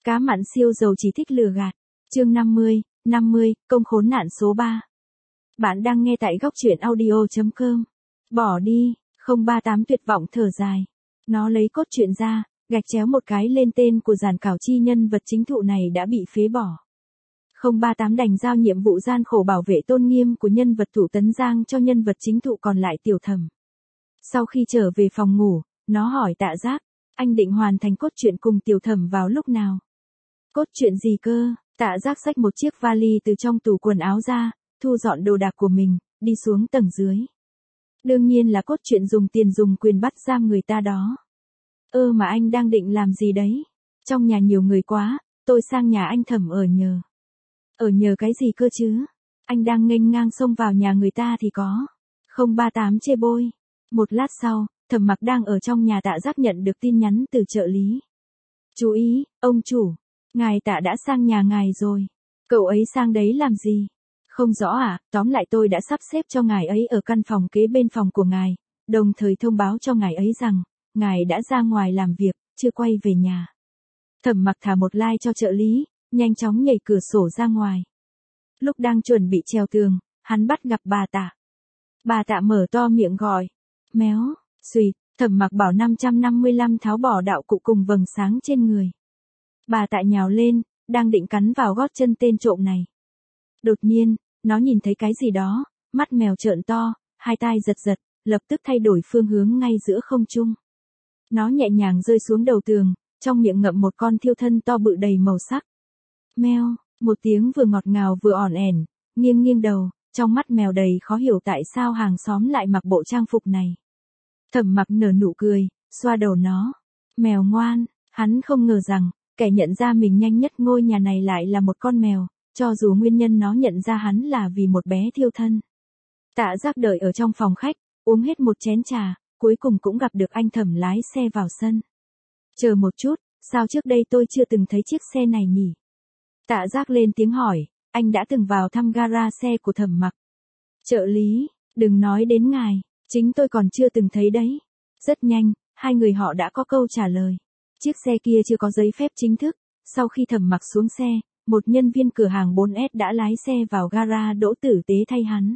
Cá mặn siêu giàu chỉ thích lừa gạt. Chương 50, công khốn nạn số 3. Bạn đang nghe tại góc truyện audio.com. Bỏ đi, 038 tuyệt vọng thở dài. Nó lấy cốt truyện ra, gạch chéo một cái lên tên của giàn cảo chi nhân vật chính thụ này đã bị phế bỏ. 038 đành giao nhiệm vụ gian khổ bảo vệ tôn nghiêm của nhân vật thủ Tấn Giang cho nhân vật chính thụ còn lại Tiểu Thẩm. Sau khi trở về phòng ngủ, nó hỏi Tạ Giác, anh định hoàn thành cốt truyện cùng Tiểu Thẩm vào lúc nào? Cốt truyện gì cơ? Tạ Giác xách một chiếc vali từ trong tủ quần áo ra, thu dọn đồ đạc của mình, đi xuống tầng dưới. Đương nhiên là cốt truyện dùng tiền dùng quyền bắt giam người ta đó. Mà anh đang định làm gì đấy? Trong nhà nhiều người quá, tôi sang nhà anh Thẩm ở nhờ. Ở nhờ cái gì cơ chứ? Anh đang nghênh ngang xông vào nhà người ta thì có. 038 chê bôi. Một lát sau, Thẩm Mặc đang ở trong nhà Tạ Giác nhận được tin nhắn từ trợ lý. Chú ý, ông chủ. Ngài Tạ đã sang nhà ngài rồi. Cậu ấy sang đấy làm gì? Không rõ à, tóm lại tôi đã sắp xếp cho ngài ấy ở căn phòng kế bên phòng của ngài, đồng thời thông báo cho ngài ấy rằng, ngài đã ra ngoài làm việc, chưa quay về nhà. Thẩm Mặc thả một like cho trợ lý, nhanh chóng nhảy cửa sổ ra ngoài. Lúc đang chuẩn bị trèo tường, hắn bắt gặp bà Tạ. Bà Tạ mở to miệng gọi. Méo, xùyt, Thẩm Mặc bảo 555 tháo bỏ đạo cụ cùng vầng sáng trên người. Bà Tạ nhào lên, đang định cắn vào gót chân tên trộm này. Đột nhiên, nó nhìn thấy cái gì đó, mắt mèo trợn to, hai tai giật giật, lập tức thay đổi phương hướng ngay giữa không trung. Nó nhẹ nhàng rơi xuống đầu tường, trong miệng ngậm một con thiêu thân to bự đầy màu sắc. Meo, một tiếng vừa ngọt ngào vừa ỏn ẻn, nghiêng nghiêng đầu, trong mắt mèo đầy khó hiểu tại sao hàng xóm lại mặc bộ trang phục này. Thẩm Mặc nở nụ cười, xoa đầu nó. Mèo ngoan, hắn không ngờ rằng, kẻ nhận ra mình nhanh nhất ngôi nhà này lại là một con mèo, cho dù nguyên nhân nó nhận ra hắn là vì một bé thiêu thân. Tạ Giác đợi ở trong phòng khách, uống hết một chén trà, cuối cùng cũng gặp được anh Thẩm lái xe vào sân. Chờ một chút, sao trước đây tôi chưa từng thấy chiếc xe này nhỉ? Tạ Giác lên tiếng hỏi, anh đã từng vào thăm gara xe của Thẩm Mặc. Trợ lý, đừng nói đến ngài, chính tôi còn chưa từng thấy đấy. Rất nhanh, hai người họ đã có câu trả lời. Chiếc xe kia chưa có giấy phép chính thức, sau khi Thẩm Mặc xuống xe, một nhân viên cửa hàng 4S đã lái xe vào gara đỗ tử tế thay hắn.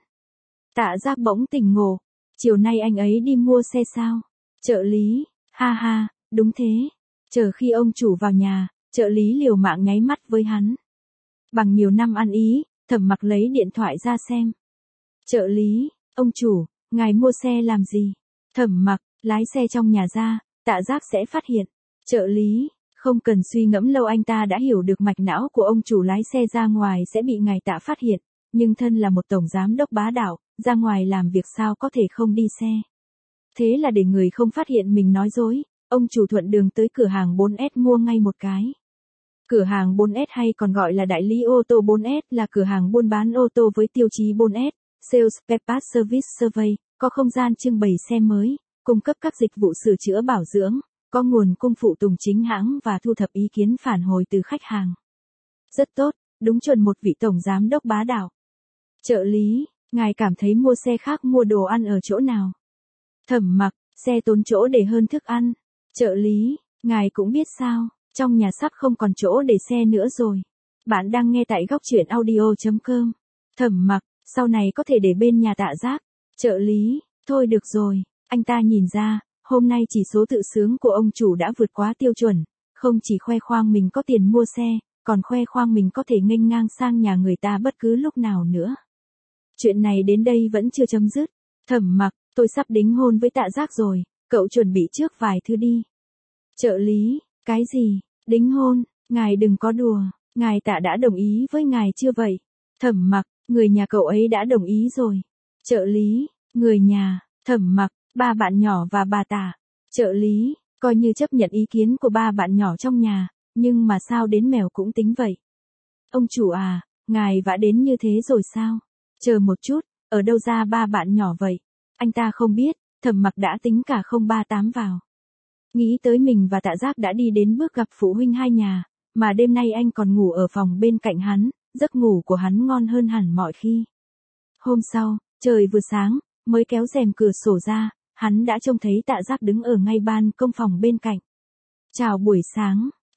Tạ Giác bỗng tỉnh ngộ, chiều nay anh ấy đi mua xe sao? Trợ lý, ha ha, đúng thế. Chờ khi ông chủ vào nhà, trợ lý liều mạng nháy mắt với hắn. Bằng nhiều năm ăn ý, Thẩm Mặc lấy điện thoại ra xem. Trợ lý, ông chủ, ngài mua xe làm gì? Thẩm Mặc, lái xe trong nhà ra, Tạ Giác sẽ phát hiện. Trợ lý, không cần suy ngẫm lâu anh ta đã hiểu được mạch não của ông chủ lái xe ra ngoài sẽ bị ngài Tạ phát hiện, nhưng thân là một tổng giám đốc bá đạo, ra ngoài làm việc sao có thể không đi xe. Thế là để người không phát hiện mình nói dối, ông chủ thuận đường tới cửa hàng 4S mua ngay một cái. Cửa hàng 4S hay còn gọi là đại lý ô tô 4S là cửa hàng buôn bán ô tô với tiêu chí 4S, Sales Spare Parts Service Survey, có không gian trưng bày xe mới, cung cấp các dịch vụ sửa chữa bảo dưỡng, có nguồn cung phụ tùng chính hãng và thu thập ý kiến phản hồi từ khách hàng. Rất tốt, đúng chuẩn một vị tổng giám đốc bá đạo. Trợ lý, ngài cảm thấy mua xe khác mua đồ ăn ở chỗ nào? Thẩm Mặc, xe tốn chỗ để hơn thức ăn. Trợ lý, ngài cũng biết sao, trong nhà sắp không còn chỗ để xe nữa rồi. Bạn đang nghe tại góc truyện audio.com. Thẩm Mặc, sau này có thể để bên nhà Tạ Giác. Trợ lý, thôi được rồi, anh ta nhìn ra, hôm nay chỉ số tự sướng của ông chủ đã vượt quá tiêu chuẩn, không chỉ khoe khoang mình có tiền mua xe, còn khoe khoang mình có thể nghênh ngang sang nhà người ta bất cứ lúc nào nữa. Chuyện này đến đây vẫn chưa chấm dứt. Thẩm Mặc, tôi sắp đính hôn với Tạ Giác rồi, cậu chuẩn bị trước vài thứ đi. Trợ lý, cái gì? Đính hôn? Ngài đừng có đùa, ngài Tạ đã đồng ý với ngài chưa vậy? Thẩm Mặc, người nhà cậu ấy đã đồng ý rồi. Trợ lý, người nhà, Thẩm Mặc, ba bạn nhỏ và bà Tạ. Trợ lý, coi như chấp nhận ý kiến của ba bạn nhỏ trong nhà, nhưng mà sao đến mèo cũng tính vậy? Ông chủ à, ngài vã đến như thế rồi sao? Chờ một chút, ở đâu ra ba bạn nhỏ vậy? Anh ta không biết, Thẩm Mặc đã tính cả 038 vào. Nghĩ tới mình và Tạ Giác đã đi đến bước gặp phụ huynh hai nhà, mà đêm nay anh còn ngủ ở phòng bên cạnh hắn, giấc ngủ của hắn ngon hơn hẳn mọi khi. Hôm sau, trời vừa sáng, mới kéo rèm cửa sổ ra, hắn đã trông thấy Tạ Giác đứng ở ngay ban công phòng bên cạnh. Chào buổi sáng,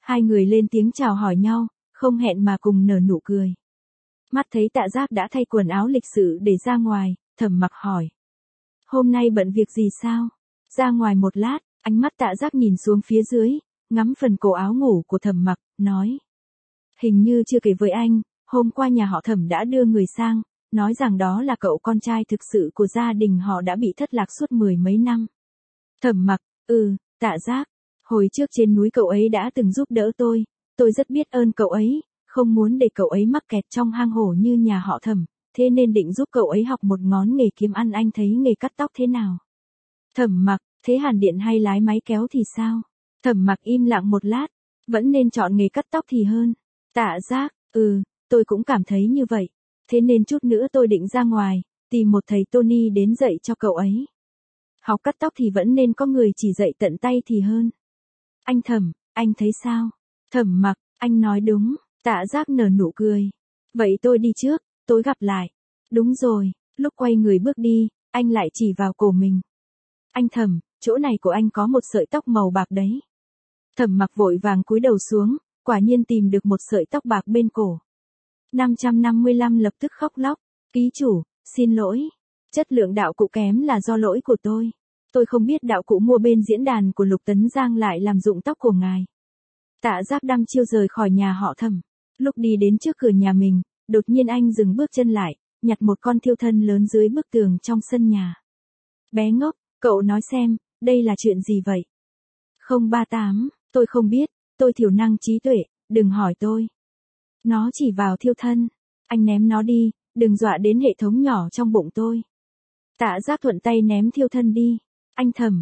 Hai người lên tiếng chào hỏi nhau, không hẹn mà cùng nở nụ cười. Mắt thấy Tạ Giác đã thay quần áo lịch sự để ra ngoài, Thẩm Mặc hỏi. Hôm nay bận việc gì sao? Ra ngoài một lát, ánh mắt Tạ Giác nhìn xuống phía dưới, ngắm phần cổ áo ngủ của Thẩm Mặc, nói. Hình như chưa kể với anh, hôm qua nhà họ Thẩm đã đưa người sang, nói rằng đó là cậu con trai thực sự của gia đình họ đã bị thất lạc suốt 10 mấy năm. Thẩm Mặc, Tạ Giác, hồi trước trên núi cậu ấy đã từng giúp đỡ tôi rất biết ơn cậu ấy, không muốn để cậu ấy mắc kẹt trong hang hổ như nhà họ Thẩm, thế nên định giúp cậu ấy học một ngón nghề kiếm ăn. Anh thấy nghề cắt tóc thế nào? Thẩm Mặc, thế hàn điện hay lái máy kéo thì sao? Thẩm Mặc im lặng một lát, vẫn nên chọn nghề cắt tóc thì hơn. Tạ Giác, tôi cũng cảm thấy như vậy, thế nên chút nữa tôi định ra ngoài, tìm một thầy Tony đến dạy cho cậu ấy. Học cắt tóc thì vẫn nên có người chỉ dạy tận tay thì hơn. Anh Thẩm, anh thấy sao? Thẩm Mặc, anh nói đúng. Tạ Giác nở nụ cười. Vậy tôi đi trước, tối gặp lại. Đúng rồi, lúc quay người bước đi, anh lại chỉ vào cổ mình. Anh Thẩm, chỗ này của anh có một sợi tóc màu bạc đấy. Thẩm Mặc vội vàng cúi đầu xuống, quả nhiên tìm được một sợi tóc bạc bên cổ. 555 lập tức khóc lóc. Ký chủ, xin lỗi. Chất lượng đạo cụ kém là do lỗi của tôi. Tôi không biết đạo cụ mua bên diễn đàn của Lục Tấn Giang lại làm dụng tóc của ngài. Tạ Giác đăm chiêu rời khỏi nhà họ Thẩm. Lúc đi đến trước cửa nhà mình, đột nhiên anh dừng bước chân lại, nhặt một con thiêu thân lớn dưới bức tường trong sân nhà. Bé ngốc, cậu nói xem, đây là chuyện gì vậy? 038, tôi không biết, tôi thiểu năng trí tuệ, đừng hỏi tôi. Nó chỉ vào thiêu thân. Anh ném nó đi, đừng dọa đến hệ thống nhỏ trong bụng tôi. Tạ Giác thuận tay ném thiêu thân đi. Anh Thẩm,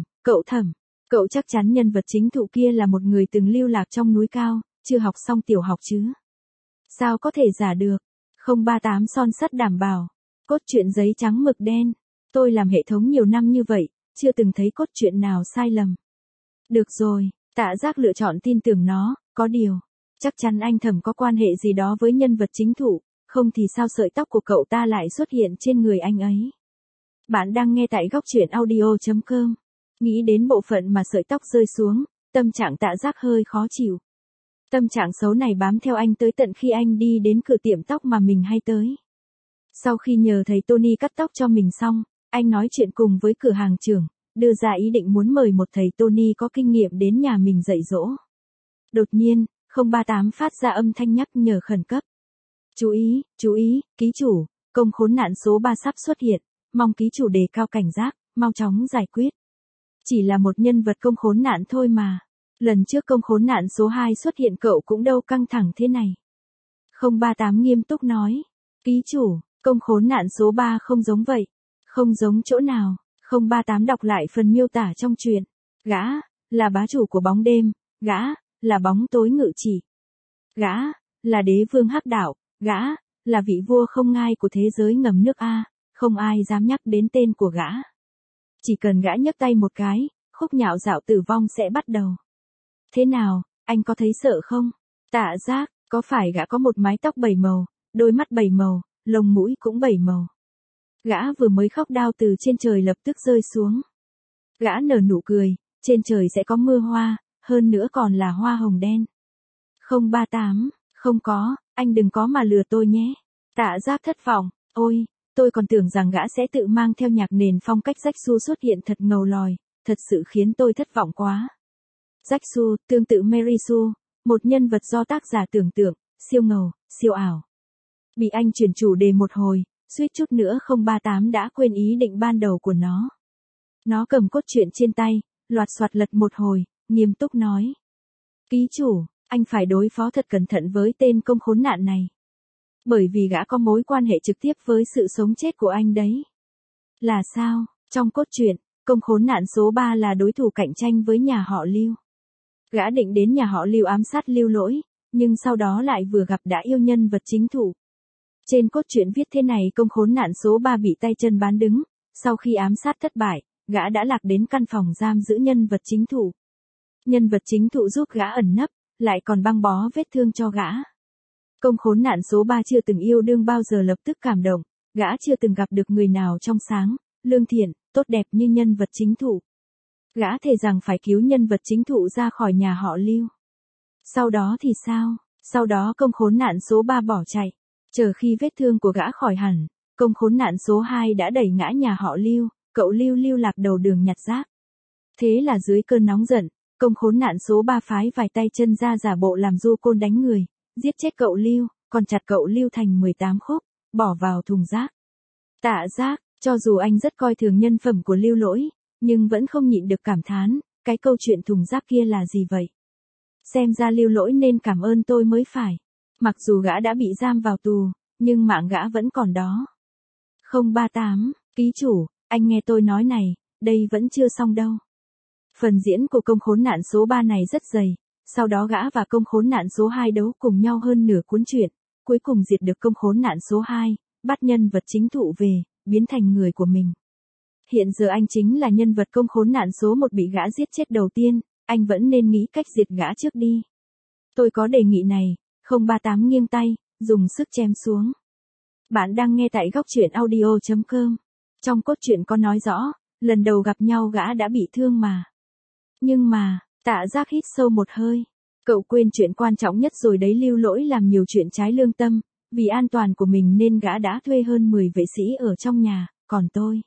cậu chắc chắn nhân vật chính thụ kia là một người từng lưu lạc trong núi cao, chưa học xong tiểu học chứ? Sao có thể giả được? 038 son sắt đảm bảo. Cốt truyện giấy trắng mực đen. Tôi làm hệ thống nhiều năm như vậy, chưa từng thấy cốt truyện nào sai lầm. Được rồi, Tạ Giác lựa chọn tin tưởng nó, có điều. Chắc chắn anh Thẩm có quan hệ gì đó với nhân vật chính thụ, không thì sao sợi tóc của cậu ta lại xuất hiện trên người anh ấy. Bạn đang nghe tại góc truyện audio.com. Nghĩ đến bộ phận mà sợi tóc rơi xuống, tâm trạng Tạ Giác hơi khó chịu. Tâm trạng xấu này bám theo anh tới tận khi anh đi đến cửa tiệm tóc mà mình hay tới. Sau khi nhờ thầy Tony cắt tóc cho mình xong, anh nói chuyện cùng với cửa hàng trưởng, đưa ra ý định muốn mời một thầy Tony có kinh nghiệm đến nhà mình dạy dỗ. Đột nhiên, 038 phát ra âm thanh nhắc nhở khẩn cấp. Chú ý, ký chủ, công khốn nạn số 3 sắp xuất hiện, mong ký chủ đề cao cảnh giác, mau chóng giải quyết. Chỉ là một nhân vật công khốn nạn thôi mà. Lần trước công khốn nạn số 2 xuất hiện cậu cũng đâu căng thẳng thế này. 038 nghiêm túc nói. Ký chủ, công khốn nạn số 3 không giống vậy. Không giống chỗ nào. 038 đọc lại phần miêu tả trong truyện. Gã, là bá chủ của bóng đêm. Gã, là bóng tối ngự chỉ. Gã, là đế vương hắc đạo. Gã, là vị vua không ngai của thế giới ngầm nước A. Không ai dám nhắc đến tên của gã. Chỉ cần gã nhấc tay một cái, khúc nhạo dạo tử vong sẽ bắt đầu. Thế nào, anh có thấy sợ không? Tạ Giác, có phải gã có một mái tóc 7 màu, đôi mắt 7 màu, lông mũi cũng 7 màu? Gã vừa mới khóc đau từ trên trời lập tức rơi xuống. Gã nở nụ cười, trên trời sẽ có mưa hoa, hơn nữa còn là hoa hồng đen. 038, không có, anh đừng có mà lừa tôi nhé. Tạ Giác thất vọng, ôi, tôi còn tưởng rằng gã sẽ tự mang theo nhạc nền phong cách Jacksu xuất hiện thật ngầu lòi, thật sự khiến tôi thất vọng quá. Jacksu, tương tự Mary Sue, một nhân vật do tác giả tưởng tượng, siêu ngầu, siêu ảo. Bị anh chuyển chủ đề một hồi, suýt chút nữa 038 đã quên ý định ban đầu của nó. Nó cầm cốt truyện trên tay, loạt soạt lật một hồi, nghiêm túc nói. Ký chủ, anh phải đối phó thật cẩn thận với tên công khốn nạn này. Bởi vì gã có mối quan hệ trực tiếp với sự sống chết của anh đấy. Là sao? Trong cốt truyện, công khốn nạn số 3 là đối thủ cạnh tranh với nhà họ Lưu. Gã định đến nhà họ Lưu ám sát Lưu Lỗi, nhưng sau đó lại vừa gặp đã yêu nhân vật chính thụ. Trên cốt truyện viết thế này: công khốn nạn số 3 bị tay chân bán đứng, sau khi ám sát thất bại, gã đã lạc đến căn phòng giam giữ nhân vật chính thụ. Nhân vật chính thụ giúp gã ẩn nấp, lại còn băng bó vết thương cho gã. Công khốn nạn số 3 chưa từng yêu đương bao giờ lập tức cảm động, gã chưa từng gặp được người nào trong sáng, lương thiện, tốt đẹp như nhân vật chính thụ. Gã thề rằng phải cứu nhân vật chính thụ ra khỏi nhà họ Lưu. Sau đó thì sao? Sau đó công khốn nạn số 3 bỏ chạy. Chờ khi vết thương của gã khỏi hẳn, công khốn nạn số 2 đã đẩy ngã nhà họ Lưu, cậu Lưu lưu lạc đầu đường nhặt rác. Thế là dưới cơn nóng giận, công khốn nạn số 3 phái vài tay chân ra giả bộ làm du côn đánh người, giết chết cậu Lưu, còn chặt cậu Lưu thành 18 khúc, bỏ vào thùng rác. Tạ Giác, cho dù anh rất coi thường nhân phẩm của Lưu Lỗi, nhưng vẫn không nhịn được cảm thán, cái câu chuyện thùng rác kia là gì vậy? Xem ra Lưu Lỗi nên cảm ơn tôi mới phải. Mặc dù gã đã bị giam vào tù, nhưng mạng gã vẫn còn đó. 038, ký chủ, anh nghe tôi nói này, đây vẫn chưa xong đâu. Phần diễn của công khốn nạn số 3 này rất dày, sau đó gã và công khốn nạn số 2 đấu cùng nhau hơn nửa cuốn truyện, cuối cùng diệt được công khốn nạn số 2, bắt nhân vật chính thụ về, biến thành người của mình. Hiện giờ anh chính là nhân vật công khốn nạn số 1 bị gã giết chết đầu tiên, anh vẫn nên nghĩ cách diệt gã trước đi. Tôi có đề nghị này, 038 nghiêng tay, dùng sức chém xuống. Bạn đang nghe tại góc truyện audio.com. Trong cốt truyện có nói rõ, lần đầu gặp nhau gã đã bị thương mà. Nhưng mà, Tạ Giác hít sâu một hơi. Cậu quên chuyện quan trọng nhất rồi đấy, Lưu Lỗi làm nhiều chuyện trái lương tâm, vì an toàn của mình nên gã đã thuê hơn 10 vệ sĩ ở trong nhà, còn tôi.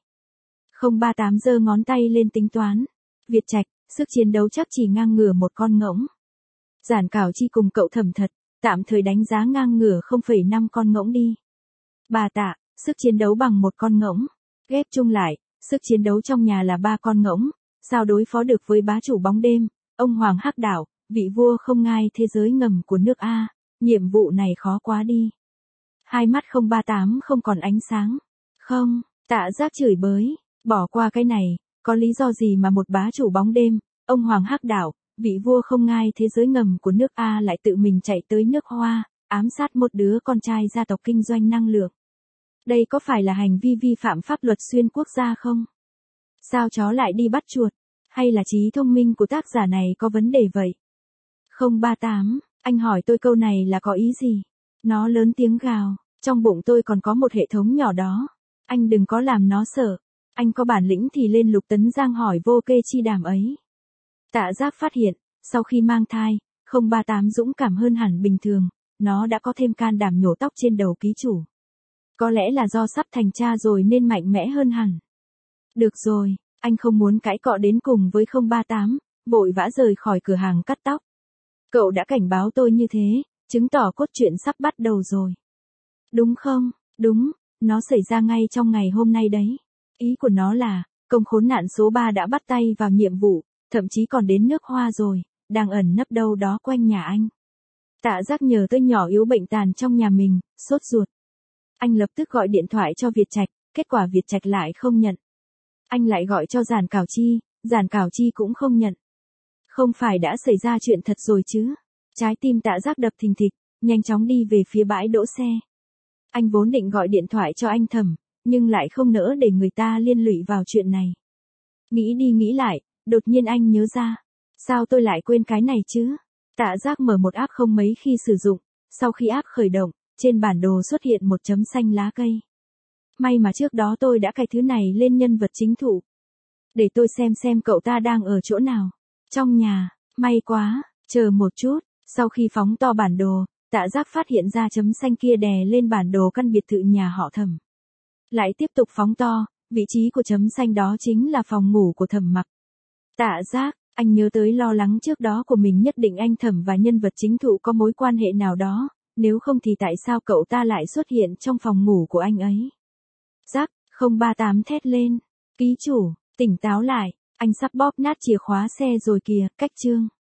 038 giơ ngón tay lên tính toán. Việt Trạch, sức chiến đấu chắc chỉ ngang ngửa một con ngỗng. Giản Cảo Chi cùng cậu Thẩm Thật, tạm thời đánh giá ngang ngửa 0,5 con ngỗng đi. Bà Tạ, sức chiến đấu bằng một con ngỗng. Ghép chung lại, sức chiến đấu trong nhà là 3 con ngỗng. Sao đối phó được với bá chủ bóng đêm, ông Hoàng Hắc Đảo, vị vua không ngai thế giới ngầm của nước A, nhiệm vụ này khó quá đi. Hai mắt 038 không còn ánh sáng. Không, Tạ Giác chửi bới, bỏ qua cái này, có lý do gì mà một bá chủ bóng đêm, ông Hoàng Hắc Đảo, vị vua không ngai thế giới ngầm của nước A lại tự mình chạy tới nước Hoa, ám sát một đứa con trai gia tộc kinh doanh năng lượng. Đây có phải là hành vi vi phạm pháp luật xuyên quốc gia không? Sao chó lại đi bắt chuột? Hay là trí thông minh của tác giả này có vấn đề vậy? 038, anh hỏi tôi câu này là có ý gì? Nó lớn tiếng gào, trong bụng tôi còn có một hệ thống nhỏ đó. Anh đừng có làm nó sợ. Anh có bản lĩnh thì lên Lục Tấn Giang hỏi vô kê chi đàm ấy. Tạ Giác phát hiện, sau khi mang thai, 038 dũng cảm hơn hẳn bình thường, nó đã có thêm can đảm nhổ tóc trên đầu ký chủ. Có lẽ là do sắp thành cha rồi nên mạnh mẽ hơn hẳn. Được rồi, anh không muốn cãi cọ đến cùng với 038, vội vã rời khỏi cửa hàng cắt tóc. Cậu đã cảnh báo tôi như thế, chứng tỏ cốt truyện sắp bắt đầu rồi. Đúng không? Đúng, nó xảy ra ngay trong ngày hôm nay đấy. Ý của nó là, công khốn nạn số 3 đã bắt tay vào nhiệm vụ, thậm chí còn đến nước Hoa rồi, đang ẩn nấp đâu đó quanh nhà anh. Tạ Giác nhờ tới nhỏ yếu bệnh tàn trong nhà mình, sốt ruột. Anh lập tức gọi điện thoại cho Việt Trạch, kết quả Việt Trạch lại không nhận. Anh lại gọi cho Giản Cảo Chi cũng không nhận. Không phải đã xảy ra chuyện thật rồi chứ? Trái tim Tạ Giác đập thình thịch, nhanh chóng đi về phía bãi đỗ xe. Anh vốn định gọi điện thoại cho anh Thẩm, nhưng lại không nỡ để người ta liên lụy vào chuyện này. Nghĩ đi nghĩ lại, đột nhiên anh nhớ ra. Sao tôi lại quên cái này chứ? Tạ Giác mở một app không mấy khi sử dụng, sau khi app khởi động, trên bản đồ xuất hiện một chấm xanh lá cây. May mà trước đó tôi đã cài thứ này lên nhân vật chính thụ. Để tôi xem cậu ta đang ở chỗ nào. Trong nhà, may quá, chờ một chút, sau khi phóng to bản đồ, Tạ Giác phát hiện ra chấm xanh kia đè lên bản đồ căn biệt thự nhà họ Thẩm. Lại tiếp tục phóng to, vị trí của chấm xanh đó chính là phòng ngủ của Thẩm Mặc. Tạ Giác, anh nhớ tới lo lắng trước đó của mình, nhất định anh Thẩm và nhân vật chính thụ có mối quan hệ nào đó, nếu không thì tại sao cậu ta lại xuất hiện trong phòng ngủ của anh ấy? Giác, 038 thét lên. Ký chủ, tỉnh táo lại, anh sắp bóp nát chìa khóa xe rồi kìa, cách chương.